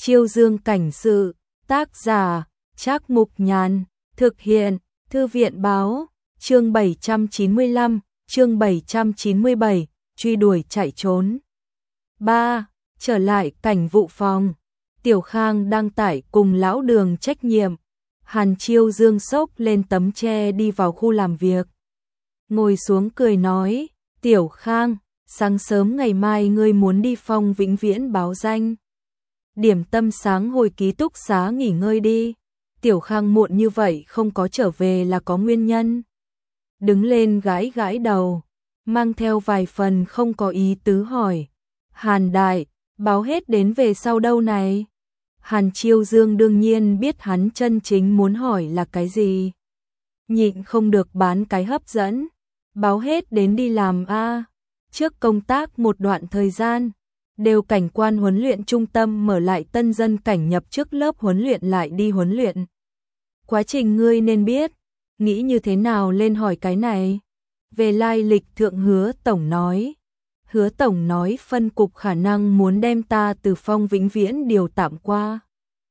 Chiêu Dương cảnh sự, tác giả, Trác Mục Nhàn, thực hiện, Thư viện báo, chương 795, chương 797, truy đuổi chạy trốn. 3. Trở lại cảnh vụ phòng. Tiểu Khang đăng tải cùng lão Đường trách nhiệm. Hàn Chiêu Dương xốc lên tấm tre đi vào khu làm việc. Ngồi xuống cười nói, Tiểu Khang, sáng sớm ngày mai ngươi muốn đi Phong Vĩnh Viễn báo danh. Điểm tâm sáng hồi ký túc xá nghỉ ngơi đi. Tiểu Khang muộn như vậy không có trở về là có nguyên nhân. Đứng lên gãi gãi đầu, mang theo vài phần không có ý tứ hỏi. Hàn đại, báo hết đến về sau đâu này? Hàn Chiêu Dương đương nhiên biết hắn chân chính muốn hỏi là cái gì. Nhịn không được bán cái hấp dẫn. Báo hết đến đi làm a. Trước công tác một đoạn thời gian, đều cảnh quan huấn luyện trung tâm mở lại tân dân cảnh nhập trước lớp huấn luyện lại đi huấn luyện. Quá trình ngươi nên biết, nghĩ như thế nào lên hỏi cái này. Về lai lịch thượng Hứa Tổng nói. Hứa Tổng nói phân cục khả năng muốn đem ta từ Phong Vĩnh Viễn điều tạm qua.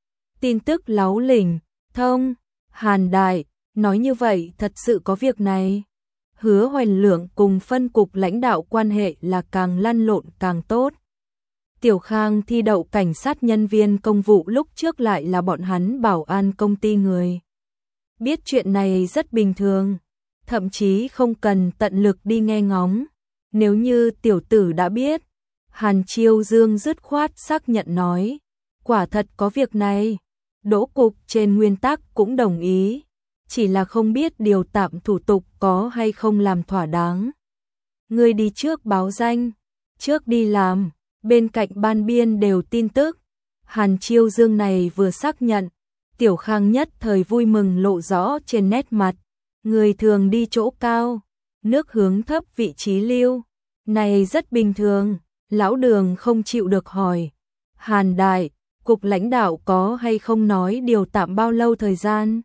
Tin tức láu lỉnh, thông, Hàn đại, nói như vậy thật sự có việc này. Hứa Hoành Lượng cùng phân cục lãnh đạo quan hệ là càng lăn lộn càng tốt. Tiểu Khang thi đậu cảnh sát nhân viên công vụ lúc trước lại là bọn hắn bảo an công ty người. Biết chuyện này rất bình thường, thậm chí không cần tận lực đi nghe ngóng. Nếu như tiểu tử đã biết, Hàn Chiêu Dương dứt khoát xác nhận nói, quả thật có việc này. Đỗ cục trên nguyên tắc cũng đồng ý, chỉ là không biết điều tạm thủ tục có hay không làm thỏa đáng. Ngươi đi trước báo danh, trước đi làm, bên cạnh ban biên đều tin tức. Hàn Chiêu Dương này vừa xác nhận, Tiểu Khang nhất thời vui mừng lộ rõ trên nét mặt. Người thường đi chỗ cao, nước hướng thấp vị trí lưu, này rất bình thường. Lão Đường không chịu được hỏi, Hàn đại, cục lãnh đạo có hay không nói điều tạm bao lâu thời gian?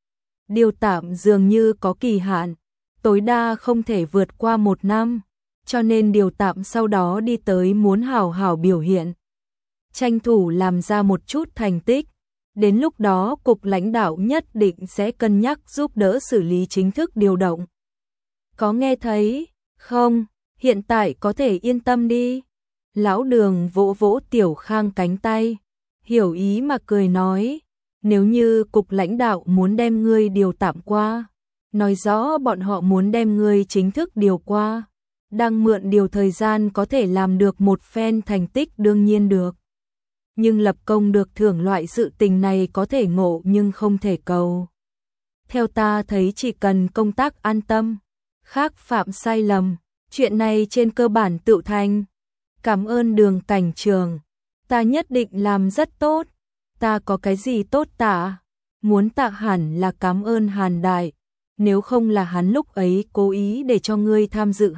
Điều tạm dường như có kỳ hạn, tối đa không thể vượt qua 1 năm, cho nên điều tạm sau đó đi tới muốn hảo hảo biểu hiện. Tranh thủ làm ra một chút thành tích, đến lúc đó cục lãnh đạo nhất định sẽ cân nhắc giúp đỡ xử lý chính thức điều động. Có nghe thấy, không, hiện tại có thể yên tâm đi. Lão Đường vỗ vỗ Tiểu Khang cánh tay, hiểu ý mà cười nói, nếu như cục lãnh đạo muốn đem ngươi điều tạm qua, nói rõ bọn họ muốn đem ngươi chính thức điều qua, đang mượn điều thời gian có thể làm được một phen thành tích đương nhiên được. Nhưng lập công được thưởng loại sự tình này có thể ngộ nhưng không thể cầu. Theo ta thấy chỉ cần công tác an tâm, khác phạm sai lầm, chuyện này trên cơ bản tự thành. Cảm ơn Đường cảnh trường, ta nhất định làm rất tốt. Ta có cái gì tốt tạ? Muốn tạ hẳn là cảm ơn Hàn đại, nếu không là hắn lúc ấy cố ý để cho ngươi tham dự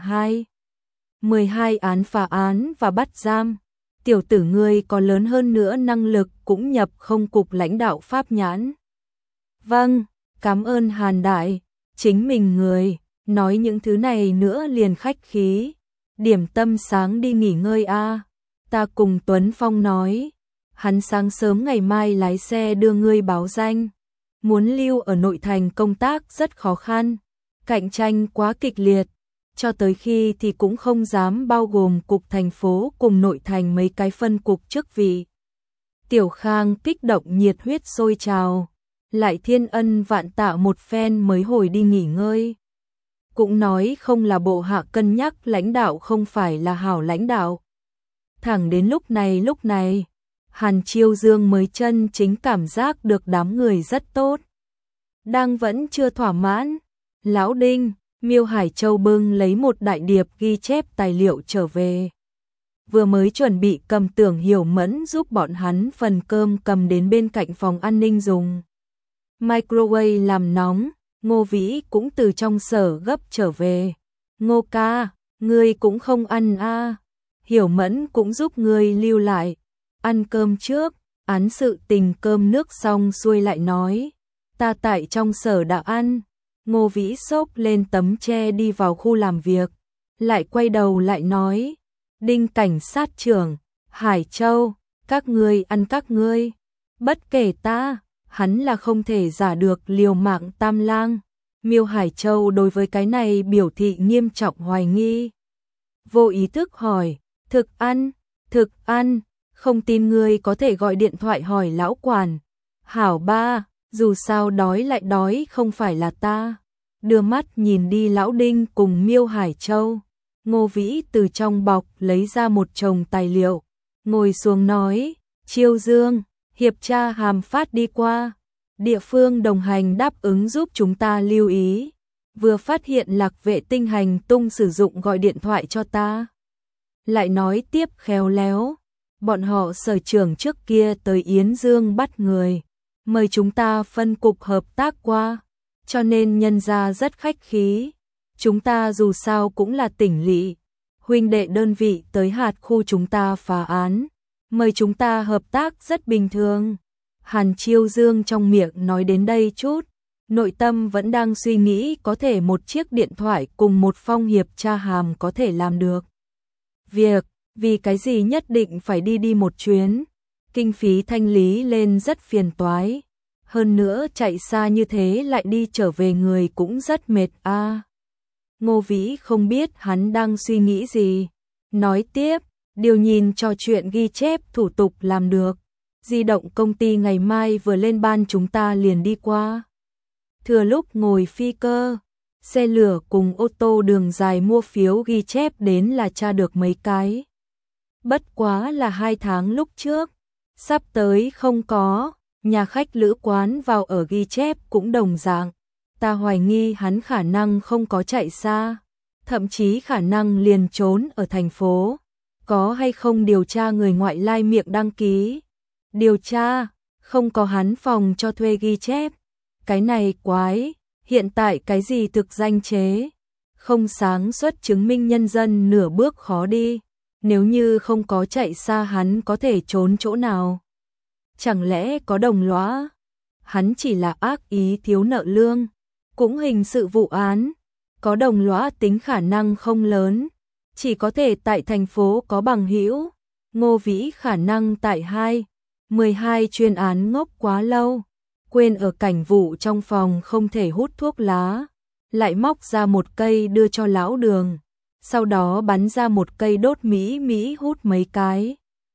12 án phá án và bắt giam. Tiểu tử ngươi có lớn hơn nữa năng lực cũng nhập không cục lãnh đạo pháp nhãn. Vâng, cảm ơn Hàn đại, chính mình người, nói những thứ này nữa liền khách khí. Điểm tâm sáng đi nghỉ ngơi a. Ta cùng Tuấn Phong nói, hắn sáng sớm ngày mai lái xe đưa ngươi báo danh. Muốn lưu ở nội thành công tác rất khó khăn, cạnh tranh quá kịch liệt, cho tới khi thì cũng không dám bao gồm cục thành phố cùng nội thành mấy cái phân cục chức vị. Tiểu Khang kích động nhiệt huyết sôi trào, lại thiên ân vạn tạ một phen mới hồi đi nghỉ ngơi. Cũng nói không là bộ hạ cân nhắc lãnh đạo không phải là hảo lãnh đạo. Thẳng đến lúc này, Hàn Chiêu Dương mới chân chính cảm giác được đám người rất tốt. Đang vẫn chưa thỏa mãn, Lão Đinh, Miêu Hải Châu bưng lấy một đại điệp ghi chép tài liệu trở về. Vừa mới chuẩn bị cầm Tưởng Hiểu Mẫn giúp bọn hắn phần cơm cầm đến bên cạnh phòng an ninh dùng. Microwave làm nóng, Ngô Vĩ cũng từ trong sở gấp trở về. Ngô ca, ngươi cũng không ăn a? Hiểu Mẫn cũng giúp ngươi lưu lại. Ăn cơm trước, án sự tình cơm nước xong xuôi lại nói. Ta tại trong sở đã ăn. Ngô Vĩ xốc lên tấm tre đi vào khu làm việc. Lại quay đầu lại nói. Đinh cảnh sát trưởng, Hải Châu, các ngươi ăn các ngươi, bất kể ta, hắn là không thể giả được liều mạng tam lang. Miêu Hải Châu đối với cái này biểu thị nghiêm trọng hoài nghi. Vô ý thức hỏi, thực ăn, không tin ngươi có thể gọi điện thoại hỏi lão quản. Hảo ba, dù sao đói lại đói không phải là ta. Đưa mắt nhìn đi lão Đinh cùng Miêu Hải Châu. Ngô Vĩ từ trong bọc lấy ra một chồng tài liệu, ngồi xuống nói, Chiêu Dương, hiệp tra hàm phát đi qua. Địa phương đồng hành đáp ứng giúp chúng ta lưu ý. Vừa phát hiện Lạc Vệ Tinh hành tung sử dụng gọi điện thoại cho ta. Lại nói tiếp khéo léo, bọn họ Sở trưởng trước kia tới Yến Dương bắt người, mời chúng ta phân cục hợp tác qua, cho nên nhân ra rất khách khí. Chúng ta dù sao cũng là tỉnh lỵ, huynh đệ đơn vị tới hạt khu chúng ta phá án, mời chúng ta hợp tác rất bình thường. Hàn Chiêu Dương trong miệng nói đến đây chút, nội tâm vẫn đang suy nghĩ có thể một chiếc điện thoại cùng một phong hiệp tra hàm có thể làm được việc, vì cái gì nhất định phải đi một chuyến, kinh phí thanh lý lên rất phiền toái, hơn nữa chạy xa như thế lại đi trở về người cũng rất mệt a. Ngô Vĩ không biết hắn đang suy nghĩ gì, nói tiếp, điều nhìn trò chuyện ghi chép thủ tục làm được. Di động công ty ngày mai vừa lên ban chúng ta liền đi qua. Thừa lúc ngồi phi cơ, xe lửa cùng ô tô đường dài mua phiếu ghi chép đến là tra được mấy cái. Bất quá là 2 tháng lúc trước, sắp tới không có, nhà khách lữ quán vào ở ghi chép cũng đồng dạng. Ta hoài nghi hắn khả năng không có chạy xa, thậm chí khả năng liền trốn ở thành phố. Có hay không điều tra người ngoại lai miệng đăng ký? Điều tra, không có hắn phòng cho thuê ghi chép. Cái này quái, hiện tại cái gì thực danh chế, không sáng suốt chứng minh nhân dân nửa bước khó đi. Nếu như không có chạy xa hắn có thể trốn chỗ nào? Chẳng lẽ có đồng lõa? Hắn chỉ là ác ý thiếu nợ lương, cũng hình sự vụ án, có đồng lõa tính khả năng không lớn, chỉ có thể tại thành phố có bằng hữu. Ngô Vĩ khả năng tại 12 chuyên án ngốc quá lâu, quên ở cảnh vụ trong phòng không thể hút thuốc lá, lại móc ra một cây đưa cho lão Đường, sau đó bắn ra một cây đốt Mỹ hút mấy cái.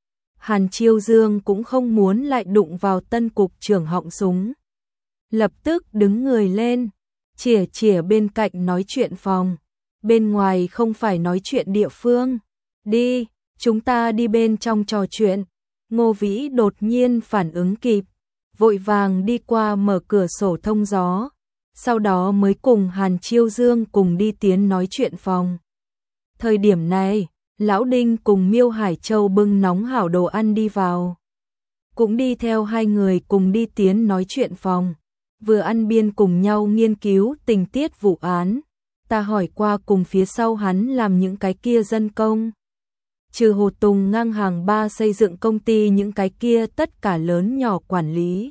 Hàn Chiêu Dương cũng không muốn lại đụng vào tân cục trưởng họng súng. Lập tức đứng người lên, chỉa bên cạnh nói chuyện phòng. Bên ngoài không phải nói chuyện địa phương. Đi, chúng ta đi bên trong trò chuyện. Ngô Vĩ đột nhiên phản ứng kịp, vội vàng đi qua mở cửa sổ thông gió, sau đó mới cùng Hàn Chiêu Dương cùng đi tiến nói chuyện phòng. Thời điểm này, Lão Đinh cùng Miêu Hải Châu bưng nóng hảo đồ ăn đi vào. Cũng đi theo hai người cùng đi tiến nói chuyện phòng, vừa ăn biên cùng nhau nghiên cứu tình tiết vụ án. Ta hỏi qua cùng phía sau hắn làm những cái kia dân công. Trừ Hồ Tùng ngang hàng 3 xây dựng công ty những cái kia tất cả lớn nhỏ quản lý.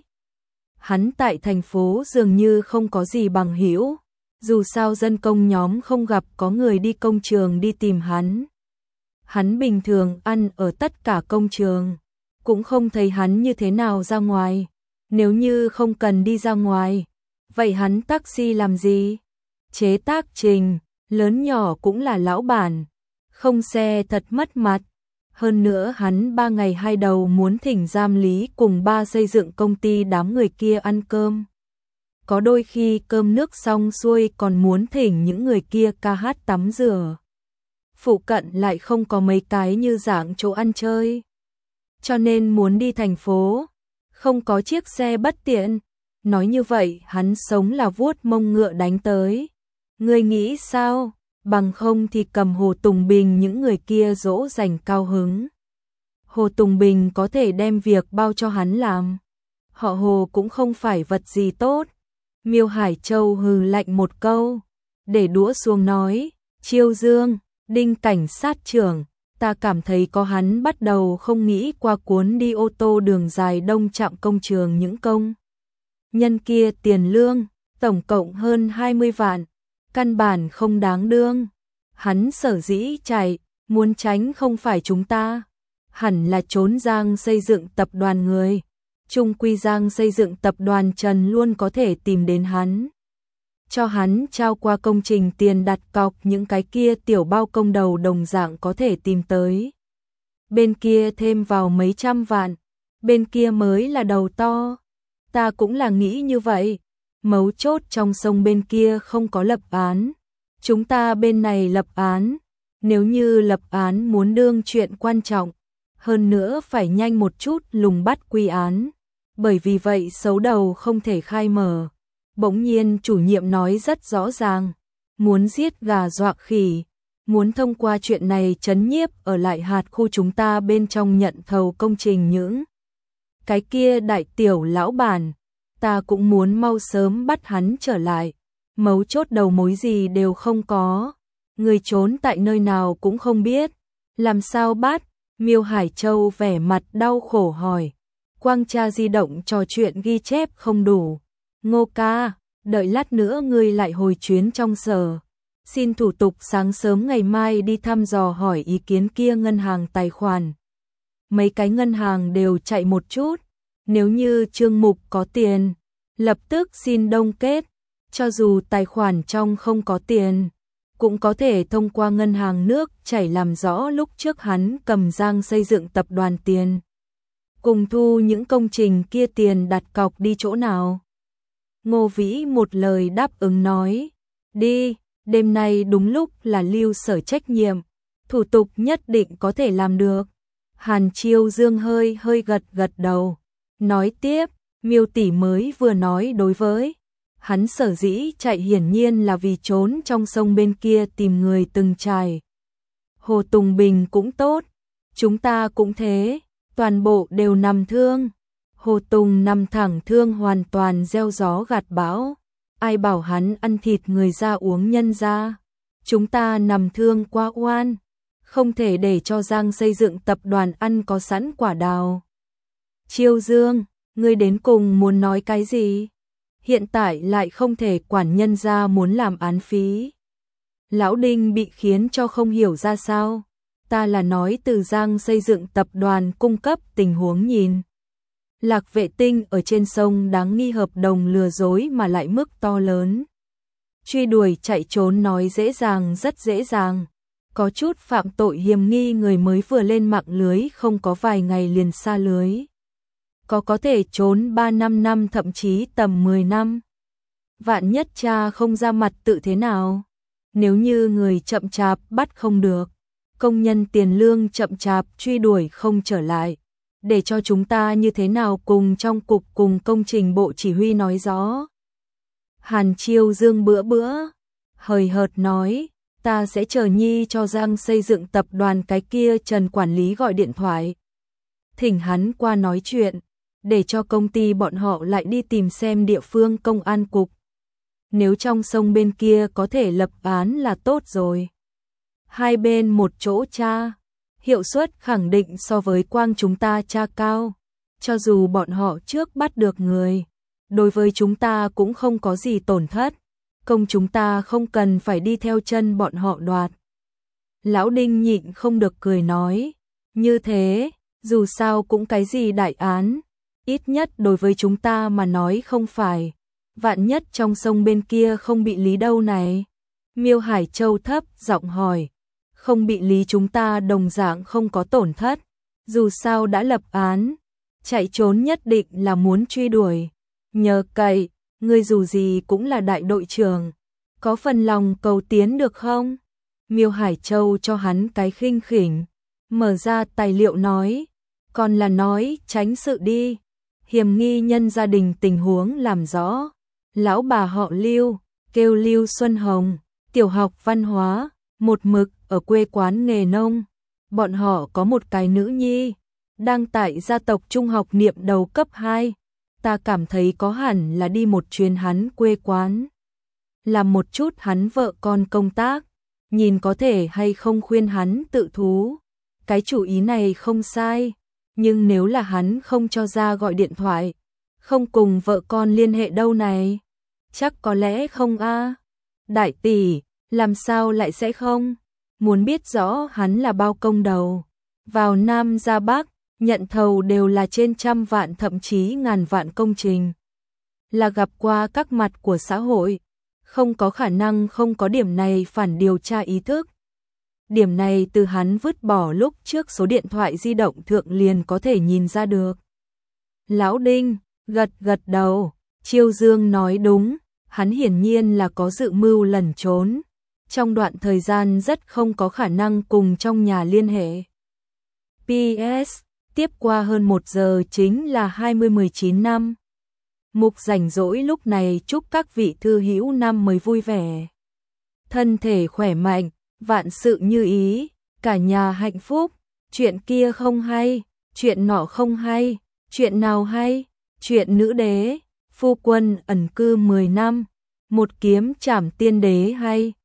Hắn tại thành phố dường như không có gì bằng hữu, dù sao dân công nhóm không gặp có người đi công trường đi tìm hắn. Hắn bình thường ăn ở tất cả công trường, cũng không thấy hắn như thế nào ra ngoài. Nếu như không cần đi ra ngoài, vậy hắn taxi làm gì? Chế tác trình, lớn nhỏ cũng là lão bản, không xe thật mất mặt. Hơn nữa hắn 3 ngày 2 đầu muốn thỉnh giám lý cùng 3 xây dựng công ty đám người kia ăn cơm. Có đôi khi cơm nước xong xuôi còn muốn thỉnh những người kia ca hát tắm rửa. Phụ cận lại không có mấy cái như dạng chỗ ăn chơi. Cho nên muốn đi thành phố, không có chiếc xe bất tiện. Nói như vậy hắn sống là vuốt mông ngựa đánh tới. Ngươi nghĩ sao? Bằng không thì cầm Hồ Tùng Bình những người kia dỗ dành cao hứng. Hồ Tùng Bình có thể đem việc bao cho hắn làm. Họ Hồ cũng không phải vật gì tốt. Miêu Hải Châu hừ lạnh một câu, để đũa xuống nói, Chiêu Dương, Đinh cảnh sát trưởng, ta cảm thấy có hắn bắt đầu không nghĩ qua cuốn đi ô tô đường dài đông chạm công trường những công. Nhân kia tiền lương, tổng cộng hơn 20 vạn, căn bản không đáng đương. Hắn sở dĩ chạy, muốn tránh không phải chúng ta. hẳn là trốn Giang xây dựng tập đoàn người. Trung quy Giang xây dựng tập đoàn Trần luôn có thể tìm đến hắn. Cho hắn trao qua công trình tiền đặt cọc, những cái kia tiểu bao công đầu đồng dạng có thể tìm tới. Bên kia thêm vào mấy trăm vạn, bên kia mới là đầu to. Ta cũng là nghĩ như vậy, mấu chốt trong sông bên kia không có lập án. Chúng ta bên này lập án, nếu như lập án muốn đương chuyện quan trọng, hơn nữa phải nhanh một chút lùng bắt quy án, bởi vì vậy xấu đầu không thể khai mở. Bỗng nhiên chủ nhiệm nói rất rõ ràng, muốn giết gà dọa khỉ, muốn thông qua chuyện này trấn nhiếp ở lại hạt khu chúng ta bên trong nhận thầu công trình những cái kia đại tiểu lão bản, ta cũng muốn mau sớm bắt hắn trở lại. Mấu chốt đầu mối gì đều không có, người trốn tại nơi nào cũng không biết, làm sao bắt? Miêu Hải Châu vẻ mặt đau khổ hỏi. Quang tra di động trò chuyện ghi chép không đủ. Ngô ca, đợi lát nữa ngươi lại hồi chuyến trong sở. Xin thủ tục sáng sớm ngày mai đi thăm dò hỏi ý kiến kia ngân hàng tài khoản. Mấy cái ngân hàng đều chạy một chút. Nếu như Trương Mục có tiền, lập tức xin đông kết. Cho dù tài khoản trong không có tiền, cũng có thể thông qua ngân hàng nước chảy làm rõ lúc trước hắn cầm Giang xây dựng tập đoàn tiền. Cùng thu những công trình kia tiền đặt cọc đi chỗ nào. Ngô Vĩ một lời đáp ứng nói, đi, đêm nay đúng lúc là lưu sở trách nhiệm, thủ tục nhất định có thể làm được. Hàn Chiêu Dương hơi gật đầu, nói tiếp, Miêu tỷ mới vừa nói đối với hắn sở dĩ chạy hiển nhiên là vì trốn trong sông bên kia tìm người từng trải. Hồ Tùng Bình cũng tốt, chúng ta cũng thế, toàn bộ đều nằm thương. Hồ Tùng nằm thẳng thương hoàn toàn gieo gió gặt bão. Ai bảo hắn ăn thịt người ra uống nhân ra. Chúng ta nằm thương quá oan, không thể để cho Giang xây dựng tập đoàn ăn có sẵn quả đào. Chiêu Dương, ngươi đến cùng muốn nói cái gì? Hiện tại lại không thể quản nhân ra muốn làm án phí. Lão Đinh bị khiến cho không hiểu ra sao. Ta là nói từ Giang xây dựng tập đoàn cung cấp tình huống nhìn. Lạc vệ tinh ở trên sông đáng nghi hợp đồng lừa dối mà lại mức to lớn. Truy đuổi chạy trốn nói dễ dàng rất dễ dàng. Có chút phạm tội hiềm nghi người mới vừa lên mạng lưới không có vài ngày liền xa lưới. Có thể trốn 3-5 năm thậm chí tầm 10 năm. Vạn nhất cha không ra mặt tự thế nào? Nếu như người chậm chạp bắt không được, công nhân tiền lương chậm chạp truy đuổi không trở lại, để cho chúng ta như thế nào cùng trong cục cùng công trình bộ chỉ huy nói rõ. Hàn Chiêu Dương bữa hời hợt nói, ta sẽ chờ nhi cho Giang xây dựng tập đoàn cái kia Trần quản lý gọi điện thoại. Thỉnh hắn qua nói chuyện, để cho công ty bọn họ lại đi tìm xem địa phương công an cục. Nếu trong sông bên kia có thể lập án là tốt rồi. Hai bên một chỗ tra, hiệu suất khẳng định so với quang chúng ta tra cao. Cho dù bọn họ trước bắt được người, đối với chúng ta cũng không có gì tổn thất. Công chúng ta không cần phải đi theo chân bọn họ đoạt. Lão Đinh nhịn không được cười nói, như thế, dù sao cũng cái gì đại án, ít nhất đối với chúng ta mà nói không phải. Vạn nhất trong sông bên kia không bị lý đâu này. Miêu Hải Châu thấp giọng hỏi, không bị lý chúng ta đồng dạng không có tổn thất. Dù sao đã lập án, chạy trốn nhất định là muốn truy đuổi. Nhờ cậy, ngươi dù gì cũng là đại đội trưởng, có phần lòng cầu tiến được không? Miêu Hải Châu cho hắn cái khinh khỉnh, mở ra tài liệu nói, còn là nói tránh sự đi. Hiểm nghi nhân gia đình tình huống làm rõ. Lão bà họ Lưu, kêu Lưu Xuân Hồng, tiểu học văn hóa, một mực ở quê quán nghề nông. Bọn họ có một cái nữ nhi, đang tại gia tộc trung học niệm đầu cấp 2. Ta cảm thấy có hẳn là đi một chuyến hắn quê quán, làm một chút hắn vợ con công tác, nhìn có thể hay không khuyên hắn tự thú. Cái chủ ý này không sai, nhưng nếu là hắn không cho ra gọi điện thoại, không cùng vợ con liên hệ đâu này, chắc có lẽ không a. Đại tỷ, làm sao lại sẽ không? Muốn biết rõ hắn là bao công đầu, vào Nam ra Bắc, nhận thầu đều là trên trăm vạn thậm chí ngàn vạn công trình. Là gặp qua các mặt của xã hội, không có khả năng không có điểm này phản điều tra ý thức. Điểm này từ hắn vứt bỏ lúc trước số điện thoại di động thượng liền có thể nhìn ra được. Lão Đinh, gật gật đầu, Chiêu Dương nói đúng, hắn hiển nhiên là có dự mưu lẩn trốn. Trong đoạn thời gian rất không có khả năng cùng trong nhà liên hệ. PS, tiếp qua hơn 1 giờ chính là 2019 năm. Mục rảnh rỗi lúc này chúc các vị thư hữu năm mới vui vẻ. Thân thể khỏe mạnh, vạn sự như ý, cả nhà hạnh phúc, chuyện kia không hay, chuyện nọ không hay, chuyện nào hay, chuyện nữ đế, phu quân ẩn cư 10 năm, một kiếm trảm tiên đế hay.